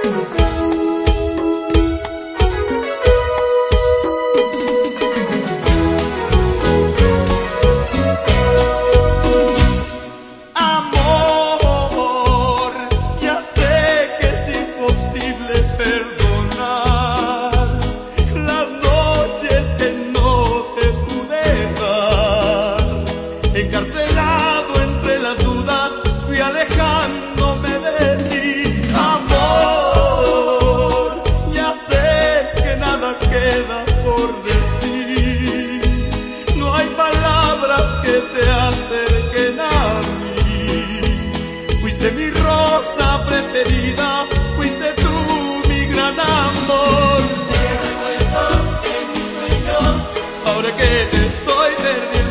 Encarcelado entre las dudas, fui alejándome de ti. Amor, ya sé que nada queda por decir. No hay palabras que te acerquen a mí. Fuiste mi rosa preferida, fuiste tú mi gran amor. Te recuerdo en mis sueños, Ahora que te estoy perdiendo,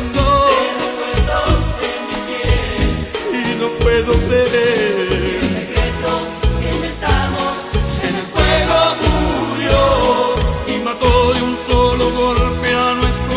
puedo creer. el secreto que inventamos En el fuego murió y mató de un solo golpe a nuestro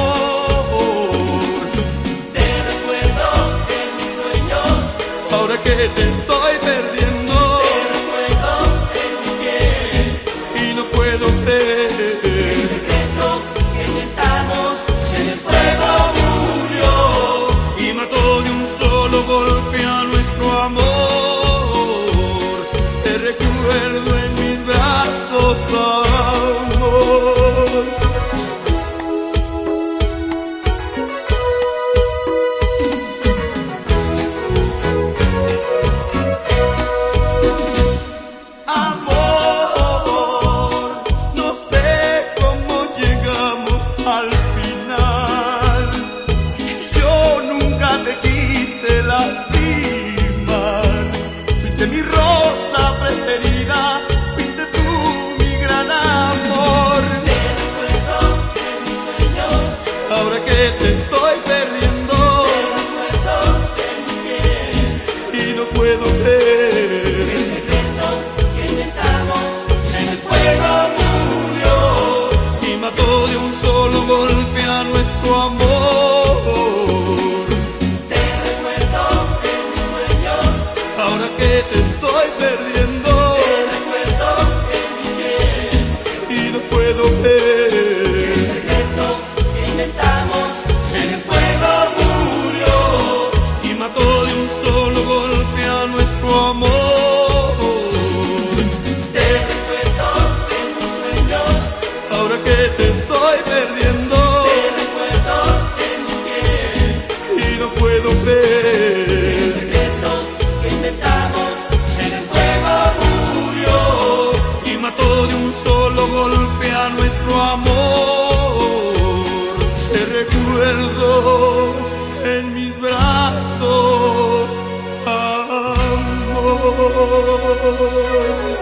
amor. te recuerdo en mis sueños, Ahora que te estoy perdiendo, te recuerdo en mi piel, y no puedo creer. el secreto que inventamos en el fuego Murió y mató de un solo golpe a nuestro amor. Te recuerdo en mis brazos, amor. Amor, no sé cómo llegamos al final. Yo nunca te quise lastimar. Fuiste mi rosa preferida, fuiste tú mi gran amor. te recuerdo en mis sueños, Ahora que te estoy perdiendo, te recuerdo en mi piel, y no puedo creer. el secreto que inventamos En el fuego murió y mató de un solo golpe a nuestro amor. te recuerdo en mis sueños, Ahora que te estoy perdiendo, te recuerdo en mi piel, y no puedo creer. el secreto que inventamos En el fuego murió y mató de un solo golpe a nuestro amor. te recuerdo en mis sueños, Ahora que te estoy perdiendo, te recuerdo en mi piel, y no puedo creer. el secreto que inventamos En el fuego murió y mató de un solo golpe a nuestro amor. Te recuerdo en mis brazos, amor.